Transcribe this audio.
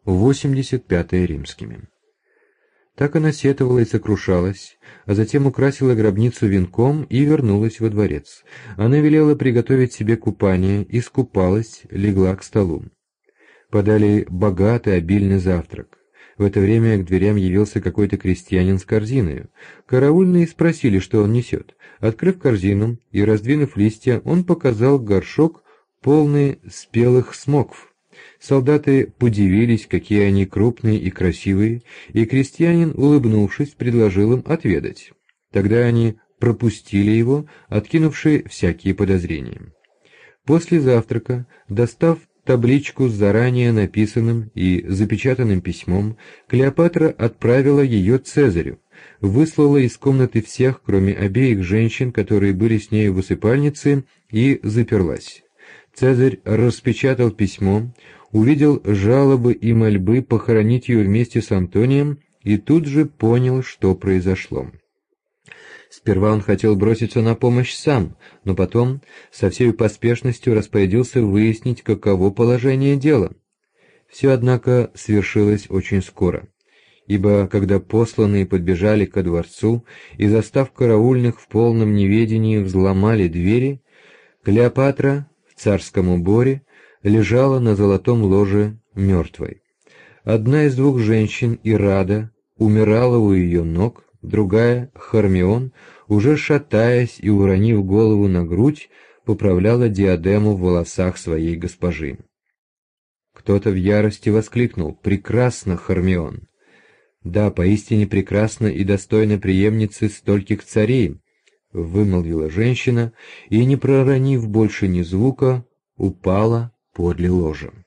85 римскими. Так она сетовала и сокрушалась, а затем украсила гробницу венком и вернулась во дворец. Она велела приготовить себе купание, искупалась, легла к столу. Подали богатый, обильный завтрак. В это время к дверям явился какой-то крестьянин с корзиной. Караульные спросили, что он несет. Открыв корзину и раздвинув листья, он показал горшок, полный спелых смокв. Солдаты подивились, какие они крупные и красивые, и крестьянин, улыбнувшись, предложил им отведать. Тогда они пропустили его, откинувши всякие подозрения. После завтрака, достав табличку с заранее написанным и запечатанным письмом, Клеопатра отправила ее Цезарю, выслала из комнаты всех, кроме обеих женщин, которые были с нею в усыпальнице, и заперлась. Цезарь распечатал письмо, увидел жалобы и мольбы похоронить ее вместе с Антонием и тут же понял, что произошло. Сперва он хотел броситься на помощь сам, но потом со всей поспешностью распорядился выяснить, каково положение дела. Все, однако, свершилось очень скоро, ибо когда посланные подбежали ко дворцу и, застав караульных в полном неведении, взломали двери, Клеопатра в царском уборе лежала на золотом ложе мертвой. Одна из двух женщин, Ирада, умирала у ее ног, другая, Хармион, уже шатаясь и уронив голову на грудь, поправляла диадему в волосах своей госпожи. Кто-то в ярости воскликнул: «Прекрасно, Хармион!» «Да, поистине прекрасно и достойно преемницы стольких царей», — вымолвила женщина и, не проронив больше ни звука, упала подле ложа.